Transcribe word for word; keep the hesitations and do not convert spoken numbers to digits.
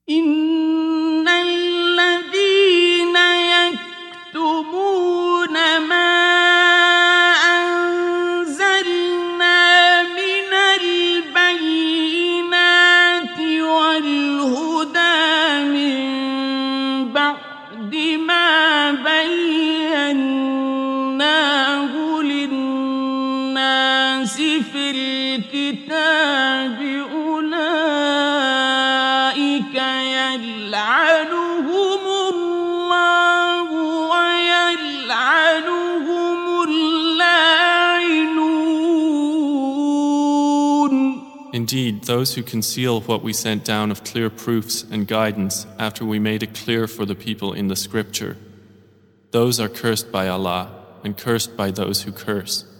إن الذين يكتمون ما أنزلنا من البينات والهدى من بعد ما بيناه للناس في الكتاب أولئك يلعنهم الله ويلعنهم اللاعنون. Indeed, those who conceal what we sent down of clear proofs and guidance after we made it clear for the people in the scripture, those are cursed by Allah and cursed by those who curse.